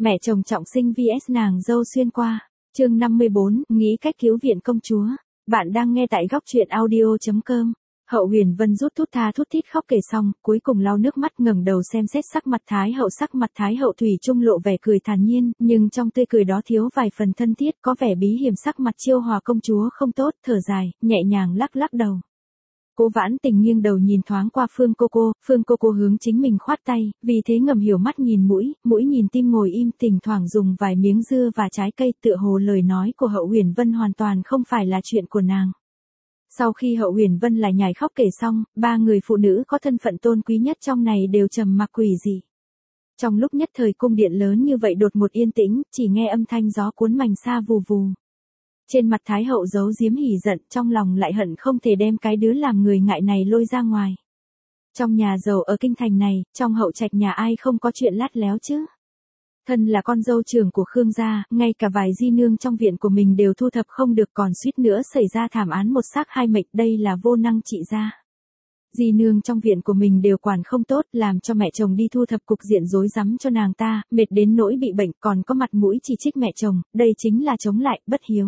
Mẹ chồng trọng sinh vs nàng dâu xuyên qua. Chương 54, nghĩ cách cứu viện công chúa. Bạn đang nghe tại góc truyện audio.com. Hậu Huyền Vân rút thút tha thút thít khóc kể xong, cuối cùng lau nước mắt ngẩng đầu xem xét sắc mặt Thái hậu thủy chung lộ vẻ cười thản nhiên, nhưng trong tươi cười đó thiếu vài phần thân thiết, có vẻ bí hiểm. Sắc mặt Chiêu Hòa công chúa không tốt, thở dài, nhẹ nhàng lắc lắc đầu. Cố Vãn Tình nghiêng đầu nhìn thoáng qua Phương Cô Cô hướng chính mình khoát tay, vì thế ngầm hiểu mắt nhìn mũi nhìn tim ngồi im, thỉnh thoảng dùng vài miếng dưa và trái cây, tựa hồ lời nói của Hậu Huyền Vân hoàn toàn không phải là chuyện của nàng. Sau khi Hậu Huyền Vân lại nhải khóc kể xong, ba người phụ nữ có thân phận tôn quý nhất trong này đều trầm mặc quỷ dị. Trong lúc nhất thời cung điện lớn như vậy đột một yên tĩnh, chỉ nghe âm thanh gió cuốn mành xa vù vù. Trên mặt Thái hậu giấu giếm hỉ giận, trong lòng lại hận không thể đem cái đứa làm người ngại này lôi ra ngoài. Trong nhà giàu ở kinh thành này, trong hậu trạch nhà ai không có chuyện lát léo chứ? Thân là con dâu trưởng của Khương gia, ngay cả vài di nương trong viện của mình đều thu thập không được, còn suýt nữa xảy ra thảm án một xác hai mệnh, đây là vô năng trị gia. Di nương trong viện của mình đều quản không tốt, làm cho mẹ chồng đi thu thập cục diện rối rắm cho nàng ta, mệt đến nỗi bị bệnh, còn có mặt mũi chỉ trích mẹ chồng, đây chính là chống lại, bất hiếu.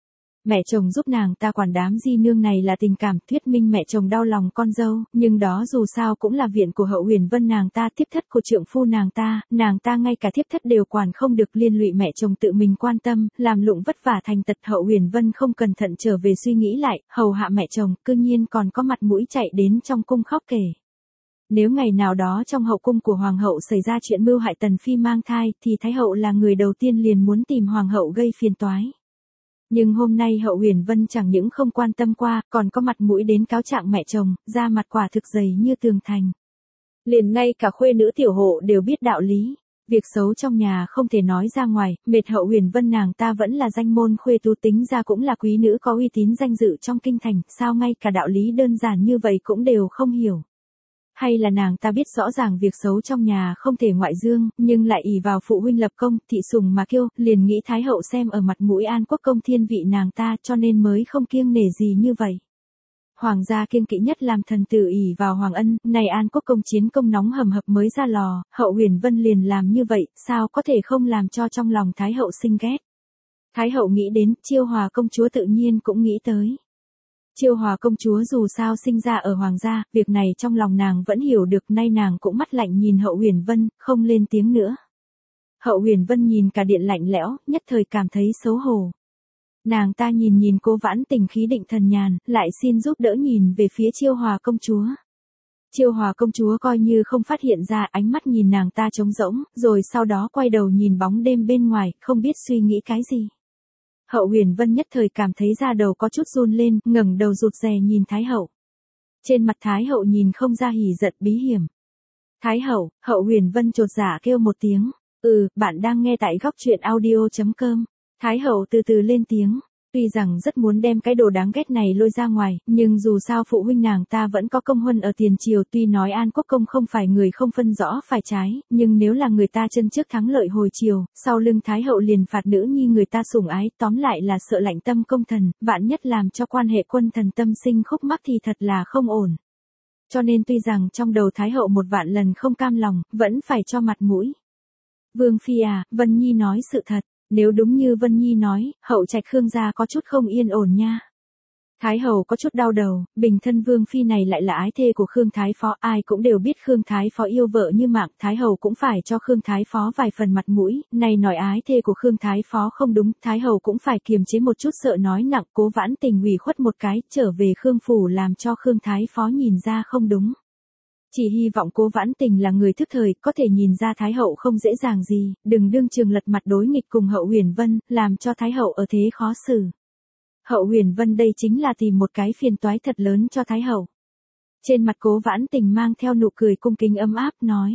Mẹ chồng giúp nàng ta quản đám di nương này là tình cảm, thuyết minh mẹ chồng đau lòng con dâu, nhưng đó dù sao cũng là viện của Hậu Huyền Vân, nàng ta thiếp thất của trượng phu nàng ta ngay cả thiếp thất đều quản không được, liên lụy mẹ chồng tự mình quan tâm, làm lụng vất vả thành tật. Hậu Huyền Vân không cẩn thận trở về suy nghĩ lại, hầu hạ mẹ chồng, cư nhiên còn có mặt mũi chạy đến trong cung khóc kể. Nếu ngày nào đó trong hậu cung của hoàng hậu xảy ra chuyện mưu hại tần phi mang thai, thì thái hậu là người đầu tiên liền muốn tìm hoàng hậu gây phiền toái. Nhưng hôm nay Hậu Huyền Vân chẳng những không quan tâm qua, còn có mặt mũi đến cáo trạng mẹ chồng, da mặt quả thực dày như tường thành. Liền ngay cả khuê nữ tiểu hộ đều biết đạo lý. Việc xấu trong nhà không thể nói ra ngoài, mệt Hậu Huyền Vân nàng ta vẫn là danh môn khuê tú, tính ra cũng là quý nữ có uy tín danh dự trong kinh thành, sao ngay cả đạo lý đơn giản như vậy cũng đều không hiểu. Hay là nàng ta biết rõ ràng việc xấu trong nhà không thể ngoại dương, nhưng lại ỷ vào phụ huynh lập công, thị sùng mà kiêu, liền nghĩ Thái hậu xem ở mặt mũi An Quốc công thiên vị nàng ta, cho nên mới không kiêng nể gì như vậy. Hoàng gia kiêng kỵ nhất làm thần tử ỷ vào Hoàng ân, này An Quốc công chiến công nóng hầm hập mới ra lò, Hậu Huyền Vân liền làm như vậy, sao có thể không làm cho trong lòng Thái hậu sinh ghét. Thái hậu nghĩ đến, Chiêu Hòa công chúa tự nhiên cũng nghĩ tới. Chiêu Hòa công chúa dù sao sinh ra ở hoàng gia, việc này trong lòng nàng vẫn hiểu được, nay nàng cũng mắt lạnh nhìn Hậu Huyền Vân, không lên tiếng nữa. Hậu Huyền Vân nhìn cả điện lạnh lẽo, nhất thời cảm thấy xấu hổ. Nàng ta nhìn Cố Vãn Tình khí định thần nhàn, lại xin giúp đỡ nhìn về phía Chiêu Hòa công chúa. Chiêu Hòa công chúa coi như không phát hiện ra, ánh mắt nhìn nàng ta trống rỗng, rồi sau đó quay đầu nhìn bóng đêm bên ngoài, không biết suy nghĩ cái gì. Hậu Huyền Vân nhất thời cảm thấy da đầu có chút run lên, ngẩng đầu rụt rè nhìn Thái hậu. Trên mặt Thái hậu nhìn không ra hỉ giận bí hiểm. Thái hậu, Hậu Huyền Vân chột dạ kêu một tiếng. Bạn đang nghe tại góc truyện audio.com. Thái hậu từ từ lên tiếng. Tuy rằng rất muốn đem cái đồ đáng ghét này lôi ra ngoài, nhưng dù sao phụ huynh nàng ta vẫn có công huân ở tiền triều, tuy nói An Quốc công không phải người không phân rõ phải trái, nhưng nếu là người ta chân trước thắng lợi hồi triều, sau lưng Thái hậu liền phạt nữ nhi người ta sủng ái, tóm lại là sợ lạnh tâm công thần, vạn nhất làm cho quan hệ quân thần tâm sinh khúc mắc thì thật là không ổn. Cho nên tuy rằng trong đầu Thái hậu một vạn lần không cam lòng, vẫn phải cho mặt mũi. Vương phi à, Vân Nhi nói sự thật. Nếu đúng như Vân Nhi nói, hậu trạch Khương gia có chút không yên ổn nha. Thái hậu có chút đau đầu, bình thân Vương phi này lại là ái thê của Khương Thái Phó, ai cũng đều biết Khương Thái Phó yêu vợ như mạng, Thái hậu cũng phải cho Khương Thái Phó vài phần mặt mũi, này nói ái thê của Khương Thái Phó không đúng, Thái hậu cũng phải kiềm chế một chút, sợ nói nặng. Cố Vãn Tình ủy khuất một cái, trở về Khương phủ làm cho Khương Thái Phó nhìn ra không đúng. Chỉ hy vọng Cố Vãn Tình là người thức thời, có thể nhìn ra Thái hậu không dễ dàng gì, đừng đương trường lật mặt đối nghịch cùng Hậu Huyền Vân, làm cho Thái hậu ở thế khó xử. Hậu Huyền Vân đây chính là tìm một cái phiền toái thật lớn cho Thái hậu. Trên mặt Cố Vãn Tình mang theo nụ cười cung kính ấm áp nói.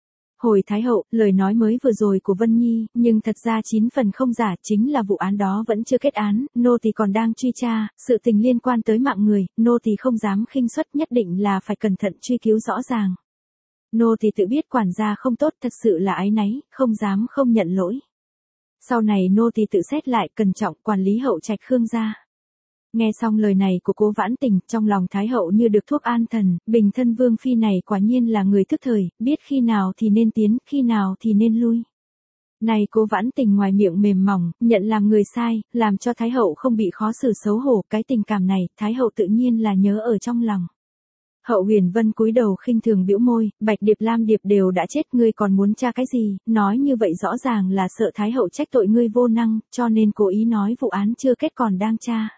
Hồi Thái hậu, lời nói mới vừa rồi của Vân Nhi, nhưng thật ra 9 phần không giả, chính là vụ án đó vẫn chưa kết án, nô tỳ còn đang truy tra, sự tình liên quan tới mạng người, nô tỳ không dám khinh suất, nhất định là phải cẩn thận truy cứu rõ ràng. Nô tỳ tự biết quản gia không tốt, thật sự là áy náy, không dám không nhận lỗi. Sau này nô tỳ tự xét lại, cẩn trọng quản lý hậu trạch Khương gia. Nghe xong lời này của Cố Vãn Tình, trong lòng Thái hậu như được thuốc an thần, bình thân Vương phi này quả nhiên là người thức thời, biết khi nào thì nên tiến, khi nào thì nên lui. Này Cố Vãn Tình ngoài miệng mềm mỏng, nhận làm người sai, làm cho Thái hậu không bị khó xử xấu hổ, cái tình cảm này, Thái hậu tự nhiên là nhớ ở trong lòng. Hậu Huyền Vân cúi đầu khinh thường bĩu môi, Bạch Điệp Lam Điệp đều đã chết, ngươi còn muốn tra cái gì, nói như vậy rõ ràng là sợ Thái hậu trách tội ngươi vô năng, cho nên cố ý nói vụ án chưa kết còn đang tra.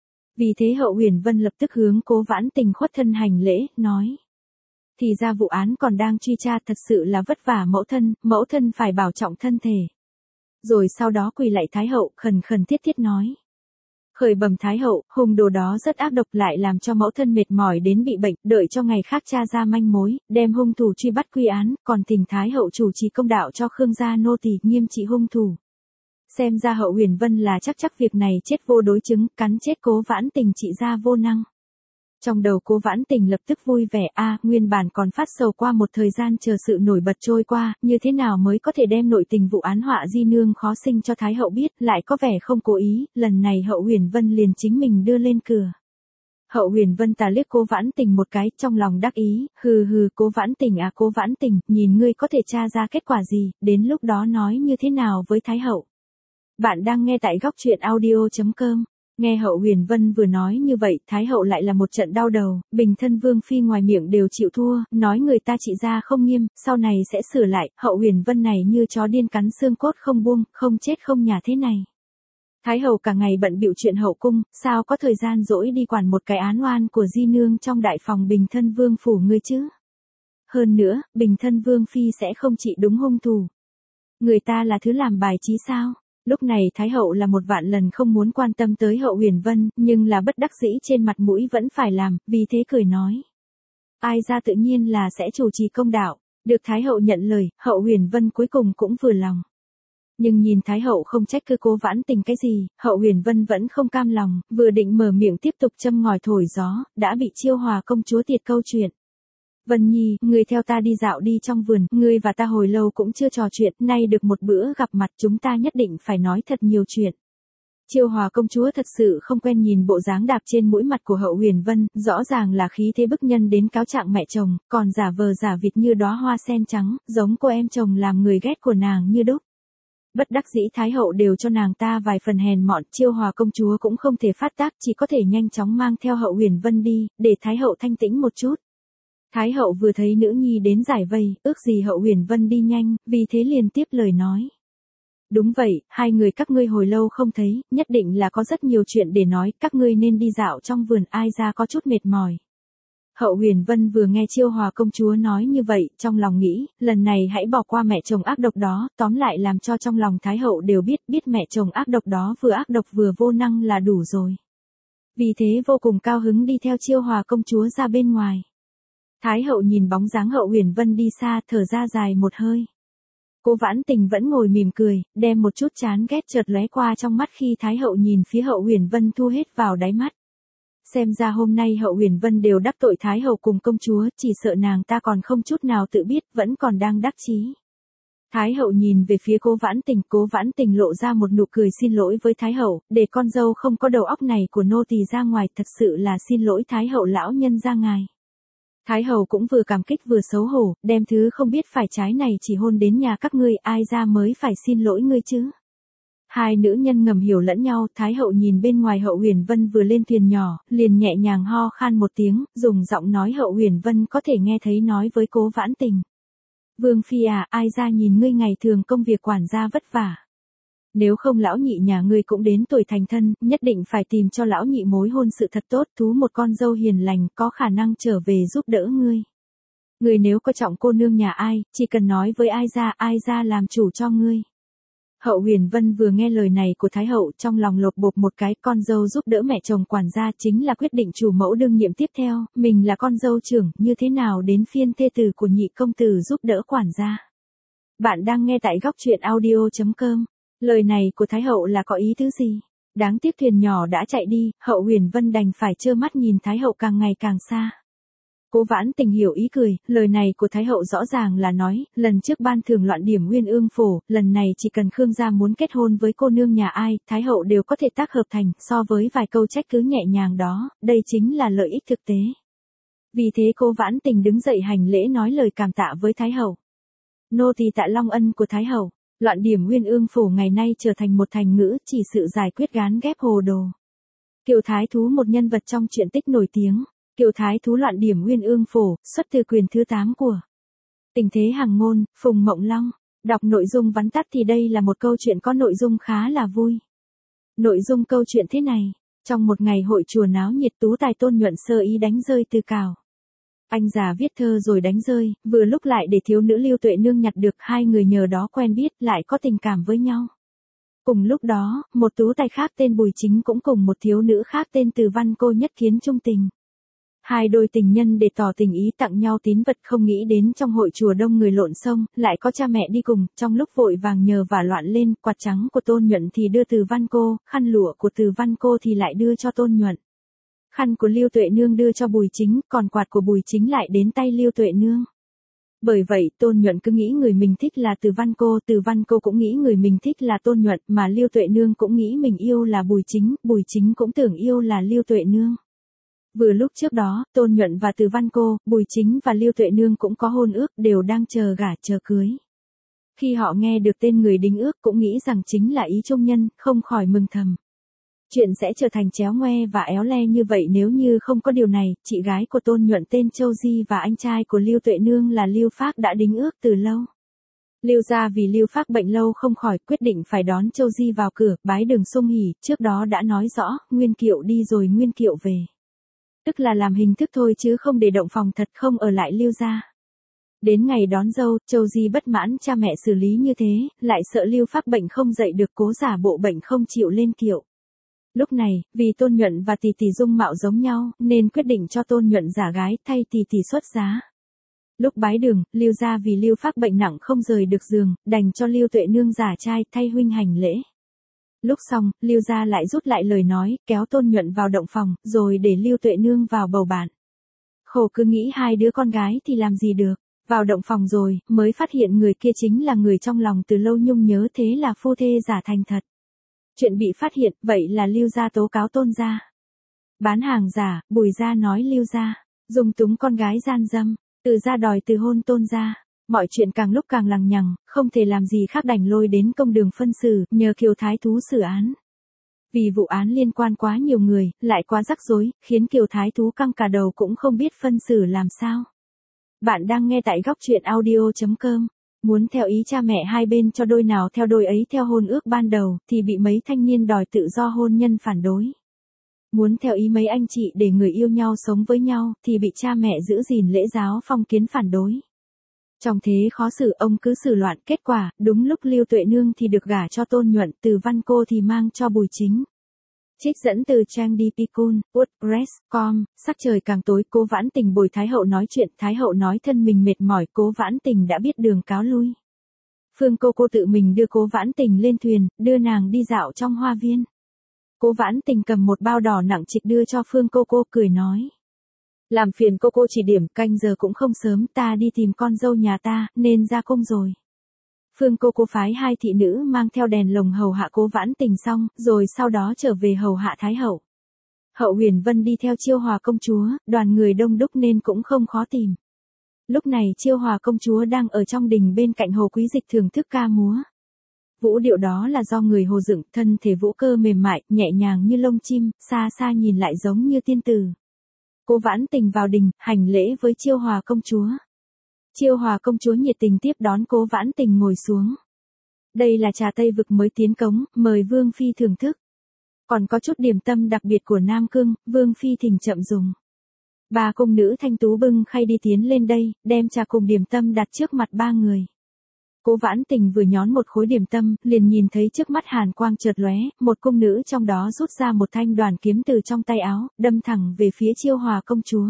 Vì thế Hậu Huyền Vân lập tức hướng Cố Vãn Tình khuất thân hành lễ, nói. Thì ra vụ án còn đang truy tra, thật sự là vất vả mẫu thân phải bảo trọng thân thể. Rồi sau đó quỳ lạy Thái hậu, khẩn khẩn thiết thiết nói. Khởi bẩm Thái hậu, hung đồ đó rất ác độc, lại làm cho mẫu thân mệt mỏi đến bị bệnh, đợi cho ngày khác tra ra manh mối, đem hung thủ truy bắt quy án, còn thỉnh Thái hậu chủ trì công đạo cho Khương gia nô tỳ nghiêm trị hung thủ. Xem ra Hậu Huyền Vân là chắc việc này chết vô đối chứng, cắn chết Cố Vãn Tình trị gia vô năng. Trong đầu Cố Vãn Tình lập tức vui vẻ, nguyên bản còn phát sầu qua một thời gian chờ sự nổi bật trôi qua, như thế nào mới có thể đem nội tình vụ án họa di nương khó sinh cho Thái hậu biết, lại có vẻ không cố ý, lần này Hậu Huyền Vân liền chính mình đưa lên cửa. Hậu Huyền Vân tà liếc Cố Vãn Tình một cái, trong lòng đắc ý, hừ, Cố Vãn Tình Cố Vãn Tình, nhìn ngươi có thể tra ra kết quả gì, đến lúc đó nói như thế nào với Thái hậu. Bạn đang nghe tại góc truyện audio.com. Nghe Hậu Huyền Vân vừa nói như vậy, Thái hậu lại là một trận đau đầu, bình thân Vương phi ngoài miệng đều chịu thua, nói người ta trị gia không nghiêm, sau này sẽ sửa lại, Hậu Huyền Vân này như chó điên cắn xương cốt không buông, không chết không nhả thế này. Thái hậu cả ngày bận bịu chuyện hậu cung, sao có thời gian dỗi đi quản một cái án oan của di nương trong đại phòng bình thân Vương phủ ngươi chứ? Hơn nữa, bình thân Vương phi sẽ không trị đúng hung thủ. Người ta là thứ làm bài trí sao? Lúc này Thái hậu là một vạn lần không muốn quan tâm tới Hậu Huyền Vân, nhưng là bất đắc dĩ trên mặt mũi vẫn phải làm, vì thế cười nói. Ai ra tự nhiên là sẽ chủ trì công đạo, được Thái hậu nhận lời, Hậu Huyền Vân cuối cùng cũng vừa lòng. Nhưng nhìn Thái hậu không trách cứ Cố Vãn Tình cái gì, Hậu Huyền Vân vẫn không cam lòng, vừa định mở miệng tiếp tục châm ngòi thổi gió, đã bị Chiêu Hòa công chúa tiệt câu chuyện. Vân Nhi, ngươi theo ta đi dạo đi trong vườn, ngươi và ta hồi lâu cũng chưa trò chuyện, nay được một bữa gặp mặt chúng ta nhất định phải nói thật nhiều chuyện. Chiêu Hòa công chúa thật sự không quen nhìn bộ dáng đạp trên mũi mặt của Hậu Huyền Vân, rõ ràng là khí thế bức nhân đến cáo trạng mẹ chồng, còn giả vờ giả vịt như đóa hoa sen trắng, giống cô em chồng làm người ghét của nàng như đúc. Bất đắc dĩ Thái hậu đều cho nàng ta vài phần hèn mọn, Chiêu Hòa công chúa cũng không thể phát tác, chỉ có thể nhanh chóng mang theo Hậu Huyền Vân đi, để Thái hậu thanh tĩnh một chút. Thái hậu vừa thấy nữ nhi đến giải vây, ước gì Hậu Huyền Vân đi nhanh, vì thế liền tiếp lời nói. Đúng vậy, hai người các ngươi hồi lâu không thấy, nhất định là có rất nhiều chuyện để nói, các ngươi nên đi dạo trong vườn, ai ra có chút mệt mỏi. Hậu Huyền Vân vừa nghe Chiêu Hòa công chúa nói như vậy, trong lòng nghĩ, lần này hãy bỏ qua mẹ chồng ác độc đó, tóm lại làm cho trong lòng Thái hậu đều biết mẹ chồng ác độc đó vừa ác độc vừa vô năng là đủ rồi. Vì thế vô cùng cao hứng đi theo Chiêu Hòa công chúa ra bên ngoài. Thái hậu nhìn bóng dáng Hậu Huyền Vân đi xa, thở ra dài một hơi. Cố Vãn Tình vẫn ngồi mỉm cười, đem một chút chán ghét chợt lóe qua trong mắt khi Thái hậu nhìn phía Hậu Huyền Vân thu hết vào đáy mắt. Xem ra hôm nay Hậu Huyền Vân đều đắc tội Thái hậu cùng công chúa, chỉ sợ nàng ta còn không chút nào tự biết, vẫn còn đang đắc chí. Thái hậu nhìn về phía Cố Vãn Tình lộ ra một nụ cười xin lỗi với Thái hậu, để con dâu không có đầu óc này của nô tỳ ra ngoài, thật sự là xin lỗi Thái hậu lão nhân ra ngài. Thái hậu cũng vừa cảm kích vừa xấu hổ, đem thứ không biết phải trái này chỉ hôn đến nhà các ngươi, ai ra mới phải xin lỗi ngươi chứ. Hai nữ nhân ngầm hiểu lẫn nhau, Thái hậu nhìn bên ngoài Hậu Huyền Vân vừa lên thuyền nhỏ, liền nhẹ nhàng ho khan một tiếng, dùng giọng nói Hậu Huyền Vân có thể nghe thấy nói với Cố Vãn Tình. Vương phi ai ra nhìn ngươi ngày thường công việc quản gia vất vả. Nếu không lão nhị nhà ngươi cũng đến tuổi thành thân, nhất định phải tìm cho lão nhị mối hôn sự thật tốt, thú một con dâu hiền lành, có khả năng trở về giúp đỡ ngươi. Ngươi nếu có trọng cô nương nhà ai, chỉ cần nói với ai ra làm chủ cho ngươi. Hậu Huyền Vân vừa nghe lời này của Thái hậu, trong lòng lột bột một cái, con dâu giúp đỡ mẹ chồng quản gia chính là quyết định chủ mẫu đương nhiệm tiếp theo, mình là con dâu trưởng, như thế nào đến phiên thê tử của nhị công tử giúp đỡ quản gia. Bạn đang nghe tại góc truyện audio.com. Lời này của Thái hậu là có ý tứ gì? Đáng tiếc thuyền nhỏ đã chạy đi, Hậu Huyền Vân đành phải trơ mắt nhìn Thái hậu càng ngày càng xa. Cố Vãn Tình hiểu ý cười, lời này của Thái hậu rõ ràng là nói, lần trước ban thưởng loạn điểm Nguyên Ương Phổ, lần này chỉ cần Khương gia muốn kết hôn với cô nương nhà ai, Thái hậu đều có thể tác hợp thành, so với vài câu trách cứ nhẹ nhàng đó, đây chính là lợi ích thực tế. Vì thế Cố Vãn Tình đứng dậy hành lễ nói lời cảm tạ với Thái hậu. Nô tỳ tạ long ân của Thái hậu. Loạn điểm Uyên Ương Phổ ngày nay trở thành một thành ngữ chỉ sự giải quyết gán ghép hồ đồ. Kiều Thái Thú một nhân vật trong truyện tích nổi tiếng. Kiều Thái Thú Loạn điểm Uyên Ương Phổ, xuất từ quyền thứ 8 của Tình Thế Hằng Ngôn, Phùng Mộng Long. Đọc nội dung vắn tắt thì đây là một câu chuyện có nội dung khá là vui. Nội dung câu chuyện thế này. Trong một ngày hội chùa náo nhiệt, tú tài Tôn Nhuận sơ ý đánh rơi Từ Cào. Anh già viết thơ rồi đánh rơi, vừa lúc lại để thiếu nữ Lưu Tuệ Nương nhặt được, hai người nhờ đó quen biết lại có tình cảm với nhau. Cùng lúc đó, một tú tài khác tên Bùi Chính cũng cùng một thiếu nữ khác tên Từ Văn Cô nhất kiến chung tình. Hai đôi tình nhân để tỏ tình ý tặng nhau tín vật, không nghĩ đến trong hội chùa đông người lộn xông, lại có cha mẹ đi cùng, trong lúc vội vàng nhờ vả loạn lên, quạt trắng của Tôn Nhuận thì đưa Từ Văn Cô, khăn lụa của Từ Văn Cô thì lại đưa cho Tôn Nhuận. Khăn của Lưu Tuệ Nương đưa cho Bùi Chính, còn quạt của Bùi Chính lại đến tay Lưu Tuệ Nương. Bởi vậy, Tôn Nhuận cứ nghĩ người mình thích là Từ Văn Cô cũng nghĩ người mình thích là Tôn Nhuận, mà Lưu Tuệ Nương cũng nghĩ mình yêu là Bùi Chính cũng tưởng yêu là Lưu Tuệ Nương. Vừa lúc trước đó, Tôn Nhuận và Từ Văn Cô, Bùi Chính và Lưu Tuệ Nương cũng có hôn ước, đều đang chờ gả chờ cưới. Khi họ nghe được tên người đính ước cũng nghĩ rằng chính là ý trung nhân, không khỏi mừng thầm. Chuyện sẽ trở thành chéo ngoe và éo le như vậy nếu như không có điều này. Chị gái của Tôn Nhuận tên Châu Di và anh trai của Lưu Tuệ Nương là Lưu Phác đã đính ước từ lâu. Lưu gia vì Lưu Phác bệnh lâu không khỏi, quyết định phải đón Châu Di vào cửa, bái đường sung hỉ, trước đó đã nói rõ, nguyên kiệu đi rồi nguyên kiệu về. Tức là làm hình thức thôi chứ không để động phòng thật, không ở lại Lưu gia. Đến ngày đón dâu, Châu Di bất mãn cha mẹ xử lý như thế, lại sợ Lưu Phác bệnh không dậy được, cố giả bộ bệnh không chịu lên kiệu. Lúc này, vì Tôn Nhuận và tỷ tỷ dung mạo giống nhau, nên quyết định cho Tôn Nhuận giả gái, thay tỷ tỷ xuất giá. Lúc bái đường, Lưu gia vì Lưu Phác bệnh nặng không rời được giường, đành cho Lưu Tuệ Nương giả trai thay huynh hành lễ. Lúc xong, Lưu gia lại rút lại lời nói, kéo Tôn Nhuận vào động phòng, rồi để Lưu Tuệ Nương vào bầu bạn. Khổ cứ nghĩ hai đứa con gái thì làm gì được. Vào động phòng rồi, mới phát hiện người kia chính là người trong lòng từ lâu nhung nhớ, thế là phu thê giả thành thật. Chuyện bị phát hiện, vậy là Lưu gia tố cáo Tôn gia. Bán hàng giả, Bùi gia nói Lưu gia dung túng con gái gian dâm, Từ gia đòi từ hôn Tôn gia. Mọi chuyện càng lúc càng lằng nhằng, không thể làm gì khác đành lôi đến công đường phân xử, nhờ Kiều Thái Thú xử án. Vì vụ án liên quan quá nhiều người, lại quá rắc rối, khiến Kiều Thái Thú căng cả đầu cũng không biết phân xử làm sao. Bạn đang nghe tại góc truyện audio.com. Muốn theo ý cha mẹ hai bên cho đôi nào theo đôi ấy theo hôn ước ban đầu, thì bị mấy thanh niên đòi tự do hôn nhân phản đối. Muốn theo ý mấy anh chị để người yêu nhau sống với nhau, thì bị cha mẹ giữ gìn lễ giáo phong kiến phản đối. Trong thế khó xử, ông cứ xử loạn, kết quả, đúng lúc Lưu Tuệ Nương thì được gả cho Tôn Nhuận, Từ Văn Cô thì mang cho Bùi Chính. Trích dẫn từ trang Dipicun, WordPress.com. Sắc trời càng tối, Cố Vãn Tình bồi Thái hậu nói chuyện, Thái hậu nói thân mình mệt mỏi, Cố Vãn Tình đã biết đường cáo lui. Phương cô tự mình đưa Cố Vãn Tình lên thuyền, đưa nàng đi dạo trong hoa viên. Cố Vãn Tình cầm một bao đỏ nặng trịch đưa cho Phương cô cười nói. Làm phiền cô chỉ điểm, canh giờ cũng không sớm, ta đi tìm con dâu nhà ta, nên ra cung rồi. Phương cô phái hai thị nữ mang theo đèn lồng hầu hạ Cố Vãn Tình xong, rồi sau đó trở về hầu hạ Thái hậu. Hậu Huyền Vân đi theo Chiêu Hòa công chúa, đoàn người đông đúc nên cũng không khó tìm. Lúc này Chiêu Hòa công chúa đang ở trong đình bên cạnh Hồ Quý Dịch thưởng thức ca múa. Vũ điệu đó là do người Hồ dựng, thân thể vũ cơ mềm mại, nhẹ nhàng như lông chim, xa xa nhìn lại giống như tiên tử. Cố Vãn Tình vào đình, hành lễ với Chiêu Hòa công chúa. Chiêu Hòa công chúa nhiệt tình tiếp đón Cố Vãn Tình ngồi xuống. Đây là trà Tây Vực mới tiến cống, mời Vương Phi thưởng thức. Còn có chút điểm tâm đặc biệt của Nam Cương, Vương Phi thỉnh chậm dùng. Ba cung nữ thanh tú bưng khay đi tiến lên đây, đem trà cùng điểm tâm đặt trước mặt ba người. Cố Vãn Tình vừa nhón một khối điểm tâm, liền nhìn thấy trước mắt hàn quang chợt lóe, một cung nữ trong đó rút ra một thanh đoàn kiếm từ trong tay áo, đâm thẳng về phía Chiêu Hòa công chúa.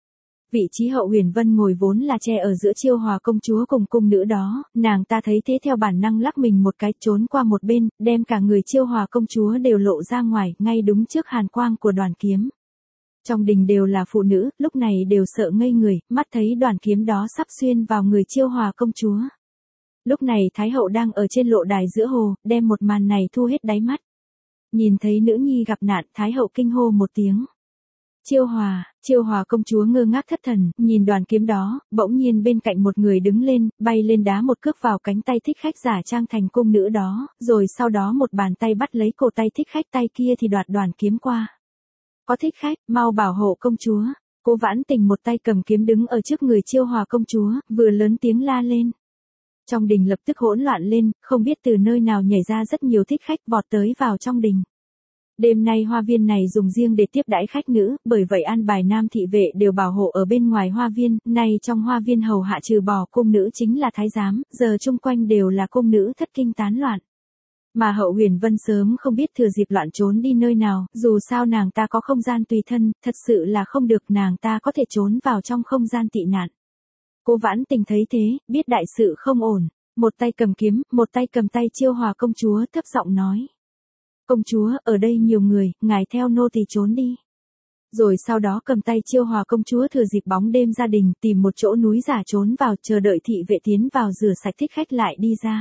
Vị trí Hậu Huyền Vân ngồi vốn là che ở giữa Chiêu Hòa công chúa cùng cung nữ đó, nàng ta thấy thế theo bản năng lắc mình một cái trốn qua một bên, đem cả người Chiêu Hòa công chúa đều lộ ra ngoài, ngay đúng trước hàn quang của đoàn kiếm. Trong đình đều là phụ nữ, lúc này đều sợ ngây người, mắt thấy đoàn kiếm đó sắp xuyên vào người Chiêu Hòa công chúa. Lúc này Thái hậu đang ở trên lộ đài giữa hồ, đem một màn này thu hết đáy mắt. Nhìn thấy nữ nhi gặp nạn, Thái hậu kinh hô một tiếng. Chiêu Hòa công chúa ngơ ngác thất thần, nhìn đoàn kiếm đó, bỗng nhiên bên cạnh một người đứng lên, bay lên đá một cước vào cánh tay thích khách giả trang thành cung nữ đó, rồi sau đó một bàn tay bắt lấy cổ tay thích khách, tay kia thì đoạt đoàn kiếm qua. Có thích khách, mau bảo hộ công chúa. Cố Vãn Tình một tay cầm kiếm đứng ở trước người Chiêu Hòa công chúa, vừa lớn tiếng la lên. Trong đình lập tức hỗn loạn lên, không biết từ nơi nào nhảy ra rất nhiều thích khách vọt tới vào trong đình. Đêm nay hoa viên này dùng riêng để tiếp đãi khách nữ, bởi vậy an bài nam thị vệ đều bảo hộ ở bên ngoài hoa viên, nay trong hoa viên hầu hạ trừ bỏ cung nữ chính là thái giám, giờ chung quanh đều là cung nữ thất kinh tán loạn. Mà Hậu Huyền Vân sớm không biết thừa dịp loạn trốn đi nơi nào, dù sao nàng ta có không gian tùy thân, thật sự là không được, nàng ta có thể trốn vào trong không gian tị nạn. Cố Vãn Tình thấy thế, biết đại sự không ổn, một tay cầm kiếm, một tay cầm tay Chiêu Hòa công chúa thấp giọng nói. Công chúa, ở đây nhiều người, ngài theo nô tỳ trốn đi. Rồi sau đó cầm tay Chiêu Hòa công chúa thừa dịp bóng đêm gia đình tìm một chỗ núi giả trốn vào, chờ đợi thị vệ tiến vào rửa sạch thích khách lại đi ra.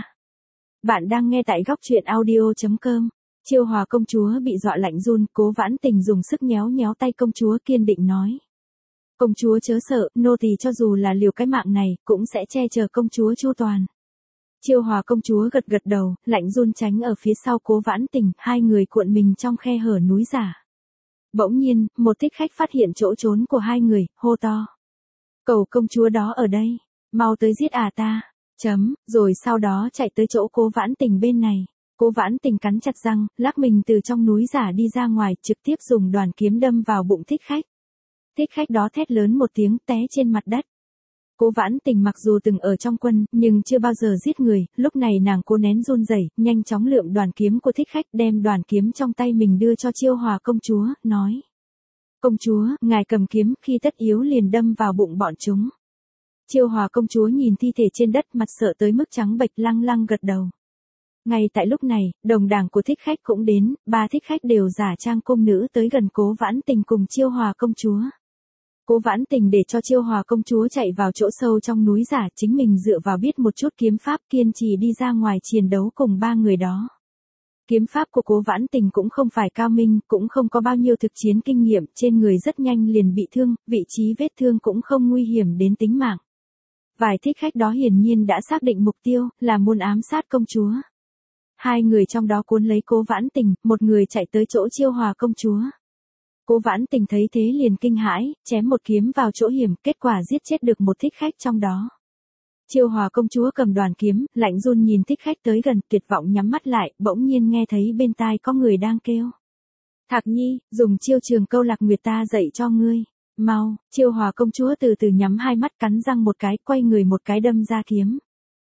Bạn đang nghe tại góc truyện audio.com. Chiêu Hòa công chúa bị dọa lạnh run, Cố Vãn Tình dùng sức nhéo nhéo tay công chúa kiên định nói. Công chúa chớ sợ, nô tỳ cho dù là liều cái mạng này, cũng sẽ che chở công chúa chu toàn. Chiêu Hòa công chúa gật gật đầu, lạnh run tránh ở phía sau Cố Vãn Tình, hai người cuộn mình trong khe hở núi giả. Bỗng nhiên, một thích khách phát hiện chỗ trốn của hai người, hô to. Cầu công chúa đó ở đây, mau tới giết ta. Rồi sau đó chạy tới chỗ Cố Vãn Tình bên này. Cố Vãn Tình cắn chặt răng, lắc mình từ trong núi giả đi ra ngoài, trực tiếp dùng đoàn kiếm đâm vào bụng thích khách. Thích khách đó thét lớn một tiếng, té trên mặt đất. Cố Vãn Tình mặc dù từng ở trong quân, nhưng chưa bao giờ giết người, lúc này nàng cố nén run rẩy, nhanh chóng lượm đoàn kiếm của thích khách, đem đoàn kiếm trong tay mình đưa cho Chiêu Hòa công chúa, nói. Công chúa, ngài cầm kiếm, khi tất yếu liền đâm vào bụng bọn chúng. Chiêu Hòa công chúa nhìn thi thể trên đất, mặt sợ tới mức trắng bệch, lăng lăng gật đầu. Ngay tại lúc này, đồng đảng của thích khách cũng đến, ba thích khách đều giả trang cung nữ tới gần Cố Vãn Tình cùng Chiêu Hòa công chúa. Cố Vãn Tình để cho Chiêu Hòa công chúa chạy vào chỗ sâu trong núi giả, chính mình dựa vào biết một chút kiếm pháp, kiên trì đi ra ngoài chiến đấu cùng ba người đó. Kiếm pháp của Cố Vãn Tình cũng không phải cao minh, cũng không có bao nhiêu thực chiến kinh nghiệm, trên người rất nhanh liền bị thương, vị trí vết thương cũng không nguy hiểm đến tính mạng. Vài thích khách đó hiển nhiên đã xác định mục tiêu, là muốn ám sát công chúa. Hai người trong đó cuốn lấy Cố Vãn Tình, một người chạy tới chỗ Chiêu Hòa công chúa. Cố Vãn Tình thấy thế liền kinh hãi, chém một kiếm vào chỗ hiểm, kết quả giết chết được một thích khách trong đó. Chiêu Hòa công chúa cầm đoàn kiếm, lạnh run nhìn thích khách tới gần, tuyệt vọng nhắm mắt lại, bỗng nhiên nghe thấy bên tai có người đang kêu. Thạc Nhi, dùng chiêu Trường Câu Lạc Nguyệt ta dạy cho ngươi. Mau, Chiêu Hòa công chúa từ từ nhắm hai mắt, cắn răng một cái, quay người một cái đâm ra kiếm.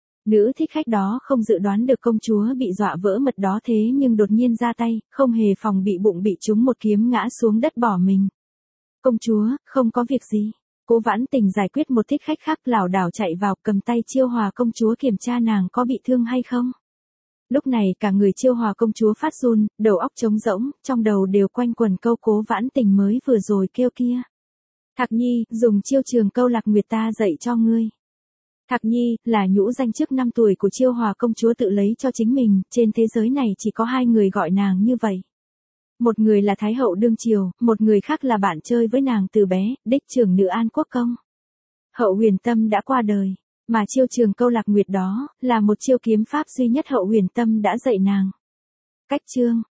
Nữ thích khách đó không dự đoán được công chúa bị dọa vỡ mật đó, thế nhưng đột nhiên ra tay, không hề phòng bị, bụng bị trúng một kiếm ngã xuống đất bỏ mình. Công chúa, không có việc gì. Cố Vãn Tình giải quyết một thích khách khác, lảo đảo chạy vào, cầm tay Chiêu Hòa công chúa kiểm tra nàng có bị thương hay không. Lúc này cả người Chiêu Hòa công chúa phát run, đầu óc trống rỗng, trong đầu đều quanh quẩn câu Cố Vãn Tình mới vừa rồi kêu kia. Thạc Nhi, dùng chiêu Trường Câu Lạc Nguyệt ta dạy cho ngươi. Thạc Nhi, là nhũ danh trước 5 tuổi của Chiêu Hòa công chúa tự lấy cho chính mình, trên thế giới này chỉ có hai người gọi nàng như vậy. Một người là Thái hậu đương triều, một người khác là bạn chơi với nàng từ bé, đích trưởng nữ An Quốc công. Hậu Huyền Tâm đã qua đời, mà chiêu Trường Câu Lạc Nguyệt đó, là một chiêu kiếm pháp duy nhất Hậu Huyền Tâm đã dạy nàng. Cách chương,